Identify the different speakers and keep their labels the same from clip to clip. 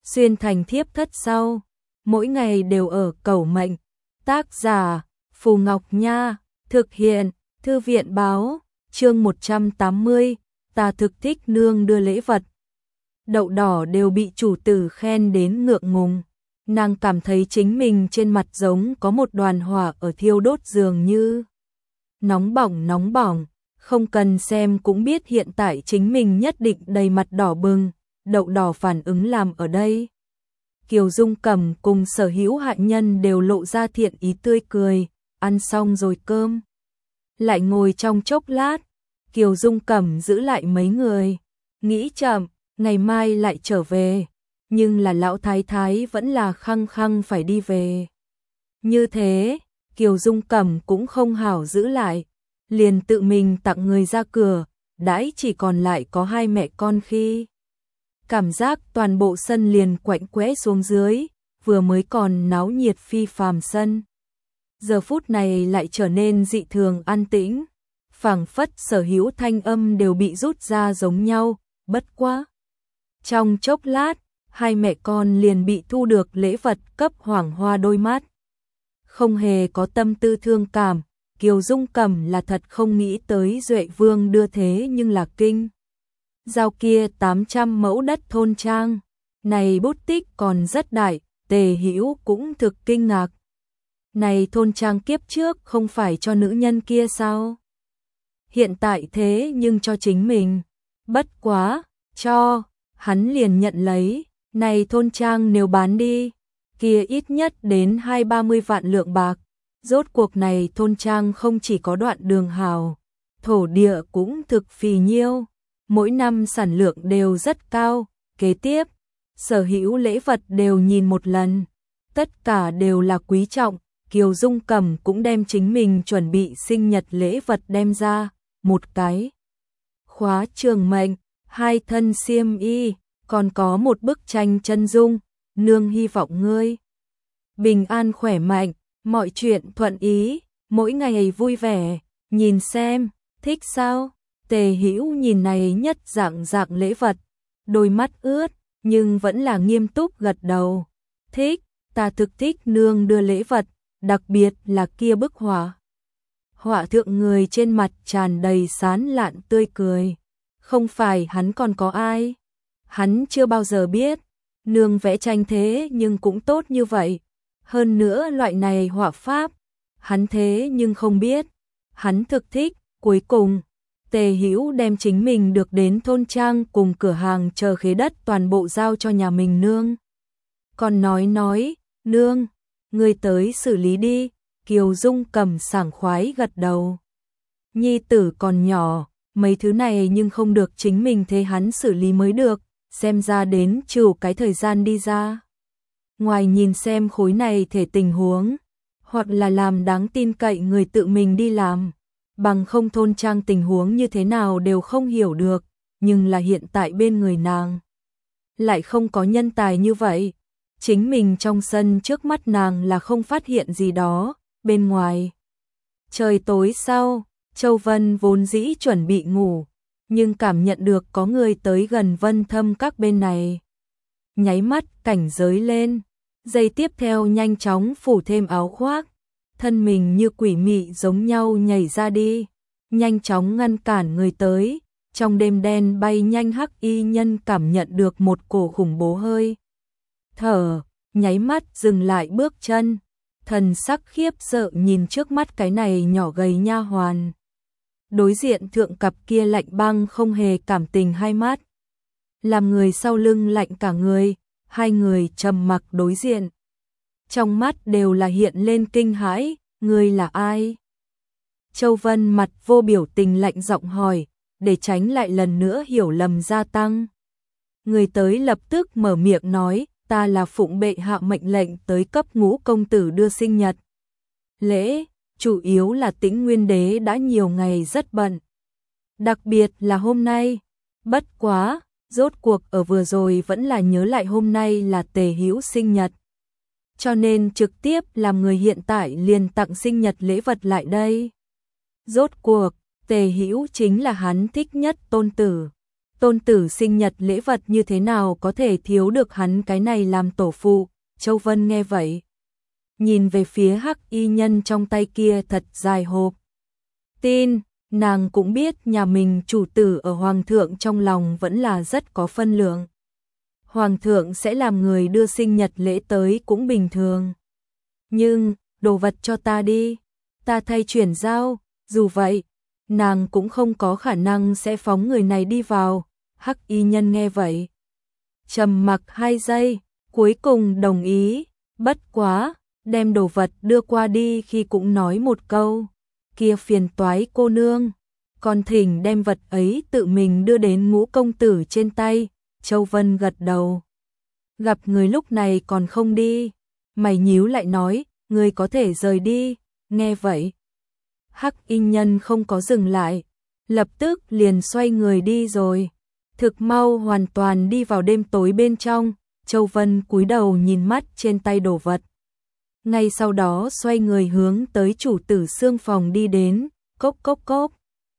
Speaker 1: xuyên thành thiếp thất sau, mỗi ngày đều ở cầu mệnh. Tác giả Phù Ngọc Nha, thực hiện Thư viện báo, chương 180, ta thực thích nương đưa lễ vật. Đậu đỏ đều bị chủ tử khen đến ngượng ngùng, nàng cảm thấy chính mình trên mặt giống có một đoàn hỏa ở thiêu đốt dường như. Nóng bỏng, không cần xem cũng biết hiện tại chính mình nhất định đầy mặt đỏ bừng, đậu đỏ phản ứng làm ở đây. Kiều Dung Cẩm cùng sở hữu hạ nhân đều lộ ra thiện ý tươi cười, ăn xong rồi cơm. Lại ngồi trong chốc lát, Kiều Dung Cẩm giữ lại mấy người, nghĩ chậm, ngày mai lại trở về, nhưng là lão thái thái vẫn là khăng khăng phải đi về. Như thế, Kiều Dung Cẩm cũng không hảo giữ lại, liền tự mình tặng người ra cửa, đãi chỉ còn lại có hai mẹ con khi. Cảm giác toàn bộ sân liền quạnh quẽ xuống dưới, vừa mới còn náo nhiệt phi phàm sân. Giờ phút này lại trở nên dị thường an tĩnh, phảng phất sở hữu thanh âm đều bị rút ra giống nhau, bất quá. Trong chốc lát, hai mẹ con liền bị thu được lễ vật cấp hoàng hoa đôi mắt. Không hề có tâm tư thương cảm, Kiều Dung Cẩm là thật không nghĩ tới Duệ Vương đưa thế nhưng là kinh. Giao kia 800 mẫu đất thôn trang, này bút tích còn rất đại, Tề Hữu cũng thực kinh ngạc. Này thôn trang kiếp trước không phải cho nữ nhân kia sao? Hiện tại thế nhưng cho chính mình, bất quá, cho, hắn liền nhận lấy, này thôn trang nếu bán đi, kia ít nhất đến 20-30 vạn lượng bạc. Rốt cuộc này thôn trang không chỉ có đoạn đường hào, thổ địa cũng thực phì nhiêu, mỗi năm sản lượng đều rất cao. Kế tiếp, sở hữu lễ vật đều nhìn một lần, tất cả đều là quý trọng. Kiều Dung Cẩm cũng đem chính mình chuẩn bị sinh nhật lễ vật đem ra, một cái khóa trường mệnh, 2 thân xiêm y, còn có một bức tranh chân dung. Nương hy vọng ngươi bình an khỏe mạnh, mọi chuyện thuận ý, mỗi ngày vui vẻ. Nhìn xem, thích sao? Tề Hữu nhìn này nhất dạng lễ vật, đôi mắt ướt nhưng vẫn là nghiêm túc gật đầu. Thích, ta thực thích nương đưa lễ vật, đặc biệt là kia bức họa. Họa thượng người trên mặt tràn đầy sán lạn tươi cười. Không phải hắn còn có ai? Hắn chưa bao giờ biết, nương vẽ tranh thế nhưng cũng tốt như vậy. Hơn nữa loại này họa pháp, hắn thế nhưng không biết. Hắn thực thích. Cuối cùng, Tề Hữu đem chính mình được đến thôn trang cùng cửa hàng chờ khế đất toàn bộ giao cho nhà mình nương. Còn nói, nương, ngươi tới xử lý đi. Kiều Dung Cẩm sảng khoái gật đầu. Nhi tử còn nhỏ, mấy thứ này nhưng không được chính mình thế hắn xử lý mới được, xem ra đến trừ cái thời gian đi ra. Ngoài nhìn xem khối này thể tình huống, hoặc là làm đáng tin cậy người tự mình đi làm, bằng không thôn trang tình huống như thế nào đều không hiểu được, nhưng là hiện tại bên người nàng lại không có nhân tài như vậy. Chính mình trong sân trước mắt nàng là không phát hiện gì đó, bên ngoài. Trời tối sau, Châu Vân vốn dĩ chuẩn bị ngủ, nhưng cảm nhận được có người tới gần Vân Thâm các bên này. Nháy mắt cảnh giới lên, giây tiếp theo nhanh chóng phủ thêm áo khoác, thân mình như quỷ mị giống nhau nhảy ra đi, nhanh chóng ngăn cản người tới. Trong đêm đen bay nhanh hắc y nhân cảm nhận được một cổ khủng bố hơi thở, nháy mắt dừng lại bước chân, thần sắc khiếp sợ nhìn trước mắt cái này nhỏ gầy nha hoàn. Đối diện thượng cặp kia lạnh băng không hề cảm tình hai mắt, làm người sau lưng lạnh cả người. Hai người trầm mặc đối diện, trong mắt đều là hiện lên kinh hãi. Ngươi là ai? Châu Vân mặt vô biểu tình lạnh giọng hỏi, để tránh lại lần nữa hiểu lầm gia tăng. Người tới lập tức mở miệng nói, ta là phụng bệ hạ mệnh lệnh tới cấp Ngũ công tử đưa sinh nhật lễ, chủ yếu là Tĩnh Nguyên đế đã nhiều ngày rất bận, đặc biệt là hôm nay. Bất quá, rốt cuộc ở vừa rồi vẫn là nhớ lại hôm nay là Tề Hữu sinh nhật, cho nên trực tiếp làm người hiện tại liền tặng sinh nhật lễ vật lại đây. Rốt cuộc, Tề Hữu chính là hắn thích nhất tôn tử, tôn tử sinh nhật lễ vật như thế nào có thể thiếu được hắn cái này làm tổ phụ. Châu Vân nghe vậy, nhìn về phía hắc y nhân trong tay kia thật dài hộp tin, nàng cũng biết nhà mình chủ tử ở hoàng thượng trong lòng vẫn là rất có phân lượng. Hoàng thượng sẽ làm người đưa sinh nhật lễ tới cũng bình thường. Nhưng, đồ vật cho ta đi, ta thay chuyển giao, dù vậy, nàng cũng không có khả năng sẽ phóng người này đi vào. Hắc y nhân nghe vậy, trầm mặc 2 giây, cuối cùng đồng ý, bất quá, đem đồ vật đưa qua đi khi cũng nói một câu, kia phiền toái cô nương, còn thỉnh đem vật ấy tự mình đưa đến Ngũ công tử trên tay. Châu Vân gật đầu. Gặp người lúc này còn không đi, mày nhíu lại nói, người có thể rời đi. Nghe vậy, hắc y nhân không có dừng lại, lập tức liền xoay người đi rồi. Thực mau hoàn toàn đi vào đêm tối bên trong. Châu Vân cúi đầu nhìn mắt trên tay đồ vật, ngay sau đó xoay người hướng tới chủ tử xương phòng đi đến. Cốc cốc cốc.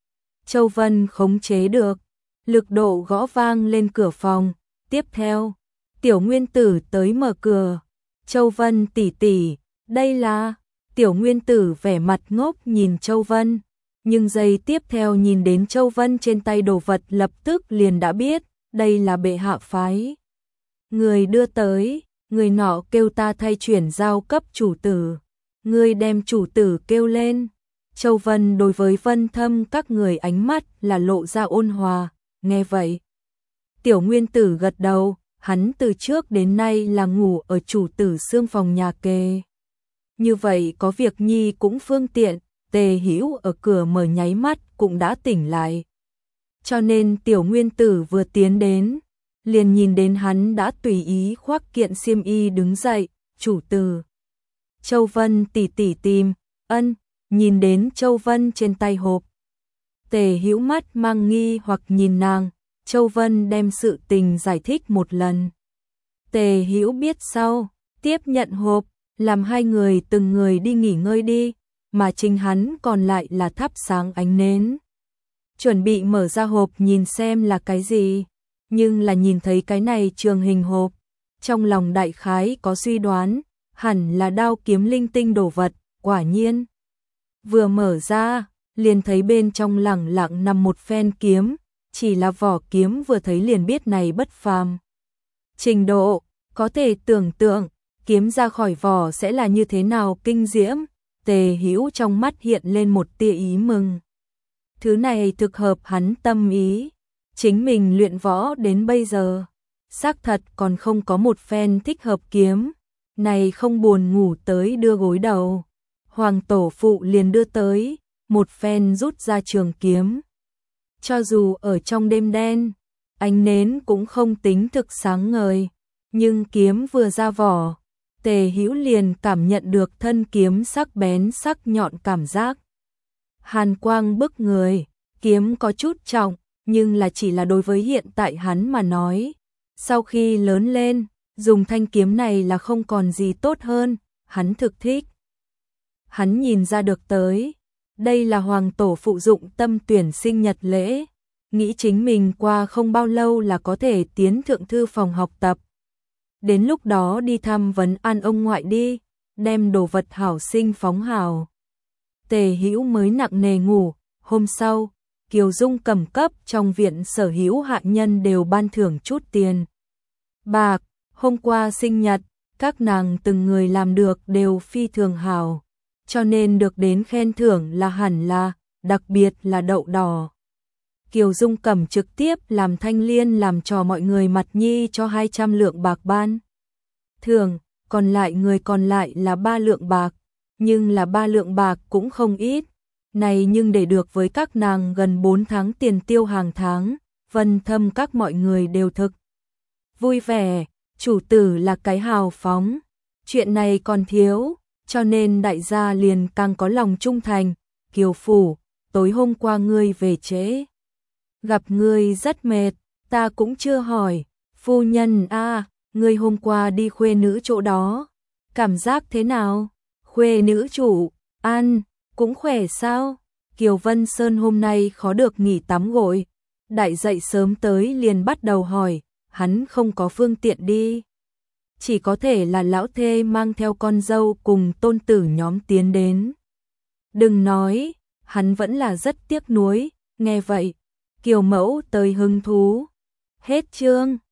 Speaker 1: Châu Vân khống chế được lực độ gõ vang lên cửa phòng. Tiếp theo, Tiểu Nguyên Tử tới mở cửa. Châu Vân tỷ tỷ, đây là... Tiểu Nguyên Tử vẻ mặt ngốc nhìn Châu Vân, nhưng giây tiếp theo nhìn đến Châu Vân trên tay đồ vật lập tức liền đã biết, đây là bệ hạ phái người đưa tới. Người nọ kêu ta thay chuyển giao cấp chủ tử, ngươi đem chủ tử kêu lên. Châu Vân đối với Vân Thâm các người ánh mắt là lộ ra ôn hòa. Nghe vậy, Tiểu Nguyên Tử gật đầu, hắn từ trước đến nay là ngủ ở chủ tử xương phòng nhà kề. Như vậy có việc nhi cũng phương tiện. Tề Hữu ở cửa mở nháy mắt cũng đã tỉnh lại. Cho nên Tiểu Nguyên Tử vừa tiến đến, liền nhìn đến hắn đã tùy ý khoác kiện xiêm y đứng dậy. Chủ tử, Châu Vân tỷ tỷ tìm. Ân. Nhìn đến Châu Vân trên tay hộp, Tề Hữu mắt mang nghi hoặc nhìn nàng. Châu Vân đem sự tình giải thích một lần. Tề Hữu biết sau, tiếp nhận hộp, làm hai người từng người đi nghỉ ngơi đi, mà chính hắn còn lại là thắp sáng ánh nến, chuẩn bị mở ra hộp nhìn xem là cái gì. Nhưng là nhìn thấy cái này trường hình hộp, trong lòng đại khái có suy đoán, hẳn là đao kiếm linh tinh đồ vật. Quả nhiên, vừa mở ra, liền thấy bên trong lẳng lặng nằm một phen kiếm, chỉ là vỏ kiếm vừa thấy liền biết này bất phàm trình độ, có thể tưởng tượng kiếm ra khỏi vỏ sẽ là như thế nào kinh diễm. Tề Hữu trong mắt hiện lên một tia ý mừng. Thứ này thực hợp hắn tâm ý, chính mình luyện võ đến bây giờ, xác thật còn không có một phen thích hợp kiếm, này không buồn ngủ tới đưa gối đầu. Hoàng tổ phụ liền đưa tới, một phen rút ra trường kiếm. Cho dù ở trong đêm đen, ánh nến cũng không tính thực sáng ngời, nhưng kiếm vừa ra vỏ, Tề Hữu liền cảm nhận được thân kiếm sắc bén sắc nhọn cảm giác. Hàn quang bức người, kiếm có chút trọng, nhưng là chỉ là đối với hiện tại hắn mà nói. Sau khi lớn lên, dùng thanh kiếm này là không còn gì tốt hơn, hắn thực thích. Hắn nhìn ra được tới, đây là hoàng tổ phụ dụng tâm tuyển sinh nhật lễ, nghĩ chính mình qua không bao lâu là có thể tiến thượng thư phòng học tập. Đến lúc đó đi thăm vấn an ông ngoại đi, đem đồ vật hảo sinh phóng hào. Tề Hữu mới nặng nề ngủ. Hôm sau, Kiều Dung cầm cấp trong viện sở hữu hạ nhân đều ban thưởng chút tiền bạc. Hôm qua sinh nhật, các nàng từng người làm được đều phi thường hảo, cho nên được đến khen thưởng là hẳn là, đặc biệt là đậu đỏ. Kiều Dung cầm trực tiếp làm thanh liên làm cho mọi người mặt nhi cho 200 lượng bạc ban thưởng, còn lại người còn lại là 3 lượng bạc, nhưng là 3 lượng bạc cũng không ít. Này nhưng để được với các nàng gần 4 tháng tiền tiêu hàng tháng, Vân Thâm các mọi người đều thực vui vẻ. Chủ tử là cái hào phóng, chuyện này còn thiếu, cho nên đại gia liền càng có lòng trung thành. Kiều phủ, tối hôm qua ngươi về trễ, gặp ngươi rất mệt, ta cũng chưa hỏi. Phu nhân a, ngươi hôm qua đi khuê nữ chỗ đó, cảm giác thế nào? Khuê nữ chủ, ăn, cũng khỏe sao? Kiều Vân Sơn hôm nay khó được nghỉ tắm gội, Đại dậy sớm tới liền bắt đầu hỏi, hắn không có phương tiện đi. Chỉ có thể là lão thê mang theo con dâu cùng tôn tử nhóm tiến đến. Đừng nói, hắn vẫn là rất tiếc nuối, nghe vậy, Kiều Mẫu tới hứng thú. Hết chương.